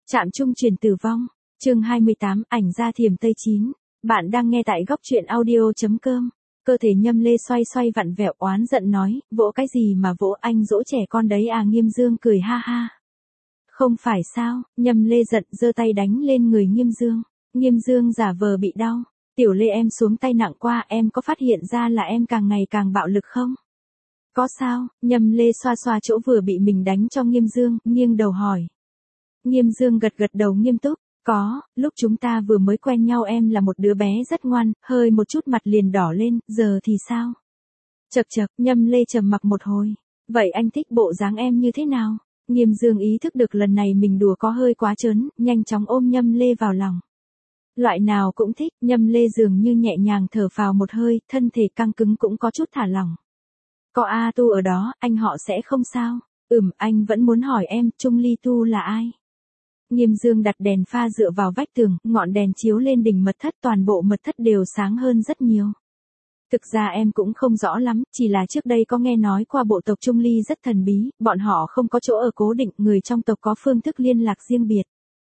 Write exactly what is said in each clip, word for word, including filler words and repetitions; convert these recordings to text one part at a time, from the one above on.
Trạm trung truyền tử vong, chương hai mươi tám, ảnh ra thiểm tây chín. Bạn đang nghe tại góc truyện audio.com. Cơ thể Nhâm Lê xoay xoay vặn vẹo oán giận nói, vỗ cái gì mà vỗ, anh dỗ trẻ con đấy à? Nghiêm Dương cười ha ha. Không phải sao? Nhâm Lê giận giơ tay đánh lên người Nghiêm Dương. Nghiêm Dương giả vờ bị đau. Tiểu Lê em xuống tay nặng qua, em có phát hiện ra là em càng ngày càng bạo lực không? Có sao? Nhâm Lê xoa xoa chỗ vừa bị mình đánh cho Nghiêm Dương, nghiêng đầu hỏi. Nghiêm Dương gật gật đầu nghiêm túc. Có, lúc chúng ta vừa mới quen nhau em là một đứa bé rất ngoan, hơi một chút mặt liền đỏ lên, giờ thì sao? Chậc chậc, Nhâm Lê trầm mặc một hồi. Vậy anh thích bộ dáng em như thế nào? Nghiêm Dương ý thức được lần này mình đùa có hơi quá trớn, nhanh chóng ôm Nhâm Lê vào lòng. Loại nào cũng thích, Nhâm Lê dường như nhẹ nhàng thở phào một hơi, thân thể căng cứng cũng có chút thả lỏng. Có A Tu ở đó, anh họ sẽ không sao? Ừm, anh vẫn muốn hỏi em, Trung Ly Tu là ai? Nghiêm Dương đặt đèn pha dựa vào vách tường, ngọn đèn chiếu lên đỉnh mật thất, toàn bộ mật thất đều sáng hơn rất nhiều. Thực ra em cũng không rõ lắm, chỉ là trước đây có nghe nói qua bộ tộc Trung Ly rất thần bí, bọn họ không có chỗ ở cố định, người trong tộc có phương thức liên lạc riêng biệt.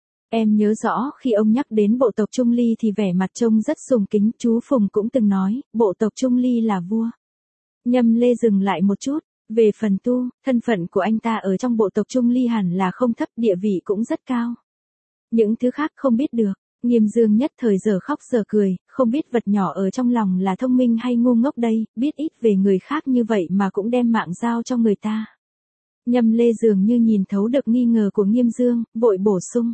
Em nhớ rõ, khi ông nhắc đến bộ tộc Trung Ly thì vẻ mặt trông rất sùng kính, chú Phùng cũng từng nói, bộ tộc Trung Ly là vua. Nhâm Lê dừng lại một chút. Về phần Tu, thân phận của anh ta ở trong bộ tộc Trung Ly hẳn là không thấp, địa vị cũng rất cao. Những thứ khác không biết được. Nghiêm Dương nhất thời giờ khóc giờ cười, không biết vật nhỏ ở trong lòng là thông minh hay ngu ngốc đây, biết ít về người khác như vậy mà cũng đem mạng giao cho người ta. Nhâm Lê dường như nhìn thấu được nghi ngờ của Nghiêm Dương, vội bổ sung.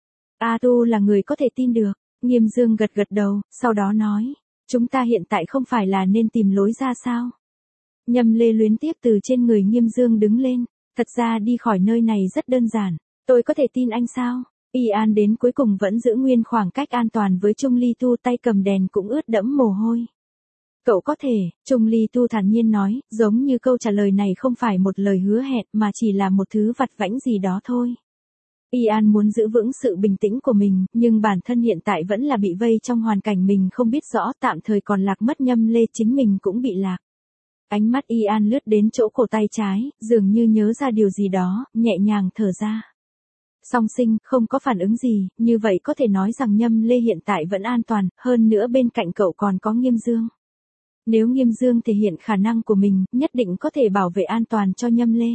A Tu là người có thể tin được. Nghiêm Dương gật gật đầu, sau đó nói, chúng ta hiện tại không phải là nên tìm lối ra sao? Nhâm Lê luyến tiếc từ trên người Nghiêm Dương đứng lên, thật ra đi khỏi nơi này rất đơn giản, tôi có thể tin anh sao? Y An đến cuối cùng vẫn giữ nguyên khoảng cách an toàn với Trung Ly Tu, tay cầm đèn cũng ướt đẫm mồ hôi. Cậu có thể, Trung Ly Tu thản nhiên nói, giống như câu trả lời này không phải một lời hứa hẹn mà chỉ là một thứ vặt vãnh gì đó thôi. Y An muốn giữ vững sự bình tĩnh của mình, nhưng bản thân hiện tại vẫn là bị vây trong hoàn cảnh mình không biết rõ, tạm thời còn lạc mất. Nhâm Lê chính mình cũng bị lạc. Ánh mắt Y An lướt đến chỗ cổ tay trái, dường như nhớ ra điều gì đó, nhẹ nhàng thở ra. Song Sinh, không có phản ứng gì, như vậy có thể nói rằng Nhâm Lê hiện tại vẫn an toàn, hơn nữa bên cạnh cậu còn có Nghiêm Dương. Nếu Nghiêm Dương thể hiện khả năng của mình, nhất định có thể bảo vệ an toàn cho Nhâm Lê.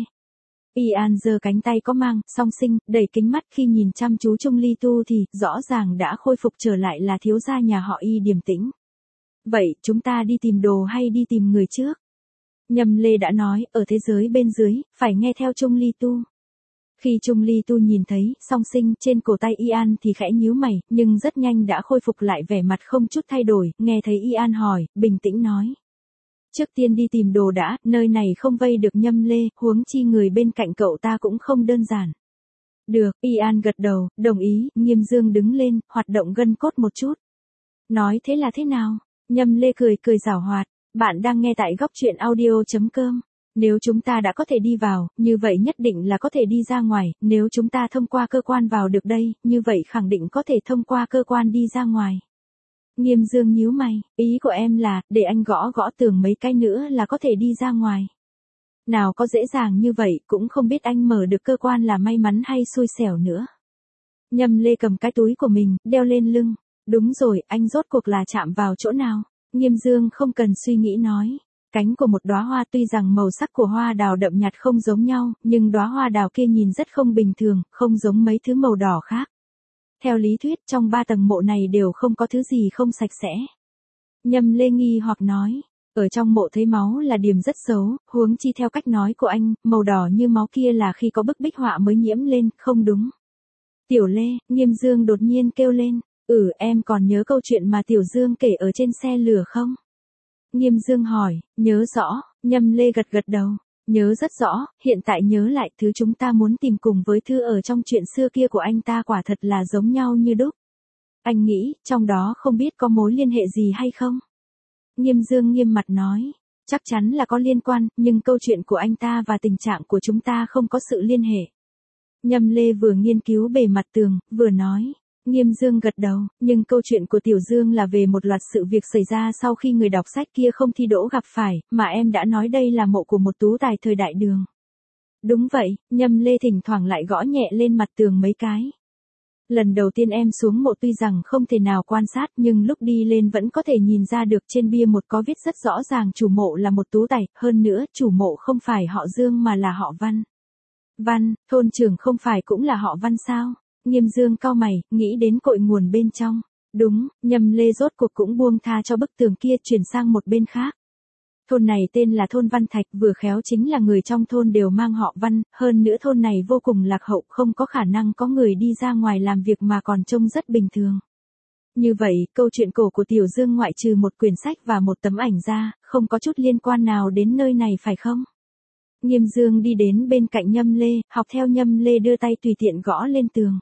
Y An giơ cánh tay có mang, Song Sinh, đẩy kính mắt khi nhìn chăm chú Trung Ly Tu thì, rõ ràng đã khôi phục trở lại là thiếu gia nhà họ Y điềm tĩnh. Vậy, chúng ta đi tìm đồ hay đi tìm người trước? Nhâm Lê đã nói, ở thế giới bên dưới, phải nghe theo Trung Ly Tu. Khi Trung Ly Tu nhìn thấy, Song Sinh trên cổ tay Y An thì khẽ nhíu mày, nhưng rất nhanh đã khôi phục lại vẻ mặt không chút thay đổi, nghe thấy Y An hỏi, bình tĩnh nói. Trước tiên đi tìm đồ đã, nơi này không vây được Nhâm Lê, huống chi người bên cạnh cậu ta cũng không đơn giản. Được, Y An gật đầu, đồng ý. Nghiêm Dương đứng lên, hoạt động gân cốt một chút. Nói thế là thế nào? Nhâm Lê cười cười giảo hoạt. Bạn đang nghe tại góc truyện audio.com. Nếu chúng ta đã có thể đi vào, như vậy nhất định là có thể đi ra ngoài, nếu chúng ta thông qua cơ quan vào được đây, như vậy khẳng định có thể thông qua cơ quan đi ra ngoài. Nghiêm Dương nhíu mày, ý của em là, để anh gõ gõ tường mấy cái nữa là có thể đi ra ngoài. Nào có dễ dàng như vậy, cũng không biết anh mở được cơ quan là may mắn hay xui xẻo nữa. Nhâm Lê cầm cái túi của mình, đeo lên lưng. Đúng rồi, anh rốt cuộc là chạm vào chỗ nào? Nghiêm Dương không cần suy nghĩ nói. Cánh của một đóa hoa, tuy rằng màu sắc của hoa đào đậm nhạt không giống nhau, nhưng đóa hoa đào kia nhìn rất không bình thường, không giống mấy thứ màu đỏ khác. Theo lý thuyết, trong ba tầng mộ này đều không có thứ gì không sạch sẽ. Nhâm Lê nghi hoặc nói, ở trong mộ thấy máu là điểm rất xấu, huống chi theo cách nói của anh, màu đỏ như máu kia là khi có bức bích họa mới nhiễm lên, không đúng. Tiểu Lê, Nghiêm Dương đột nhiên kêu lên. Ừ, em còn nhớ câu chuyện mà Tiểu Dương kể ở trên xe lửa không? Nghiêm Dương hỏi, nhớ rõ. Nhâm Lê gật gật đầu, nhớ rất rõ, hiện tại nhớ lại thứ chúng ta muốn tìm cùng với thư ở trong chuyện xưa kia của anh ta quả thật là giống nhau như đúc. Anh nghĩ, trong đó không biết có mối liên hệ gì hay không? Nghiêm Dương nghiêm mặt nói, chắc chắn là có liên quan, nhưng câu chuyện của anh ta và tình trạng của chúng ta không có sự liên hệ. Nhâm Lê vừa nghiên cứu bề mặt tường, vừa nói. Nghiêm Dương gật đầu, nhưng câu chuyện của Tiểu Dương là về một loạt sự việc xảy ra sau khi người đọc sách kia không thi đỗ gặp phải, mà em đã nói đây là mộ của một tú tài thời đại Đường. Đúng vậy, Nhâm Lê thỉnh thoảng lại gõ nhẹ lên mặt tường mấy cái. Lần đầu tiên em xuống mộ tuy rằng không thể nào quan sát nhưng lúc đi lên vẫn có thể nhìn ra được trên bia một có viết rất rõ ràng chủ mộ là một tú tài, hơn nữa chủ mộ không phải họ Dương mà là họ Văn. Văn, thôn trưởng không phải cũng là họ Văn sao? Nghiêm Dương cau mày, nghĩ đến cội nguồn bên trong. Đúng, Nhâm Lê rốt cuộc cũng buông tha cho bức tường kia chuyển sang một bên khác. Thôn này tên là thôn Văn Thạch, vừa khéo chính là người trong thôn đều mang họ Văn, hơn nữa thôn này vô cùng lạc hậu, không có khả năng có người đi ra ngoài làm việc mà còn trông rất bình thường. Như vậy, câu chuyện cổ của Tiểu Dương ngoại trừ một quyển sách và một tấm ảnh ra, không có chút liên quan nào đến nơi này phải không? Nghiêm Dương đi đến bên cạnh Nhâm Lê, học theo Nhâm Lê đưa tay tùy tiện gõ lên tường.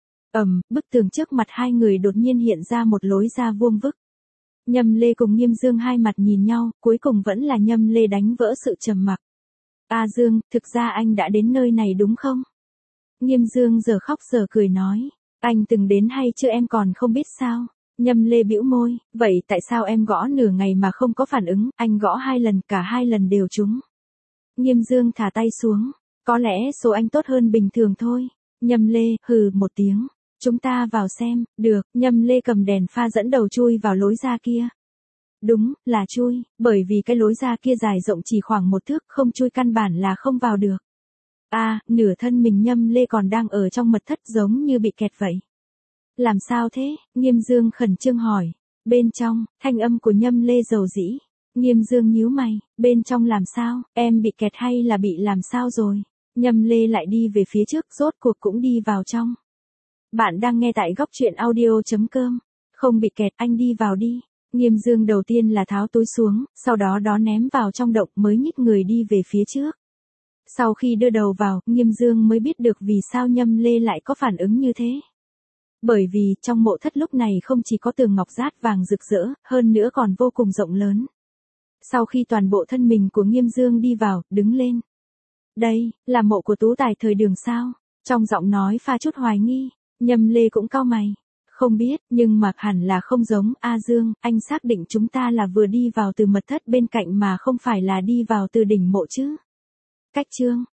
Ầm, bức tường trước mặt hai người đột nhiên hiện ra một lối ra vuông vức. Nhâm Lê cùng Nghiêm Dương hai mặt nhìn nhau, cuối cùng vẫn là Nhâm Lê đánh vỡ sự trầm mặc. A Dương, thực ra anh đã đến nơi này đúng không? Nghiêm Dương giờ khóc giờ cười nói. Anh từng đến hay chưa em còn không biết sao? Nhâm Lê bĩu môi, vậy tại sao em gõ nửa ngày mà không có phản ứng, anh gõ hai lần, cả hai lần đều trúng. Nghiêm Dương thả tay xuống, có lẽ số anh tốt hơn bình thường thôi. Nhâm Lê, hừ một tiếng. Chúng ta vào xem, được, Nhâm Lê cầm đèn pha dẫn đầu chui vào lối ra kia. Đúng, là chui, bởi vì cái lối ra kia dài rộng chỉ khoảng một thước, không chui căn bản là không vào được. À, nửa thân mình Nhâm Lê còn đang ở trong mật thất giống như bị kẹt vậy. Làm sao thế? Nghiêm Dương khẩn trương hỏi. Bên trong, thanh âm của Nhâm Lê dầu dĩ. Nghiêm Dương nhíu mày, bên trong làm sao, em bị kẹt hay là bị làm sao rồi? Nhâm Lê lại đi về phía trước, rốt cuộc cũng đi vào trong. Bạn đang nghe tại góc truyện audio chấm com. Không bị kẹt, anh đi vào đi. Nghiêm Dương đầu tiên là tháo túi xuống, sau đó đó ném vào trong động mới nhích người đi về phía trước. Sau khi đưa đầu vào, Nghiêm Dương mới biết được vì sao Nhâm Lê lại có phản ứng như thế. Bởi vì, trong mộ thất lúc này không chỉ có tường ngọc rát vàng rực rỡ, hơn nữa còn vô cùng rộng lớn. Sau khi toàn bộ thân mình của Nghiêm Dương đi vào, đứng lên. Đây, là mộ của tú tài thời Đường sao? Trong giọng nói pha chút hoài nghi. Nhâm Lê cũng cau mày. Không biết, nhưng mà hẳn là không giống. A Dương, anh xác định chúng ta là vừa đi vào từ mật thất bên cạnh mà không phải là đi vào từ đỉnh mộ chứ? Cách chương,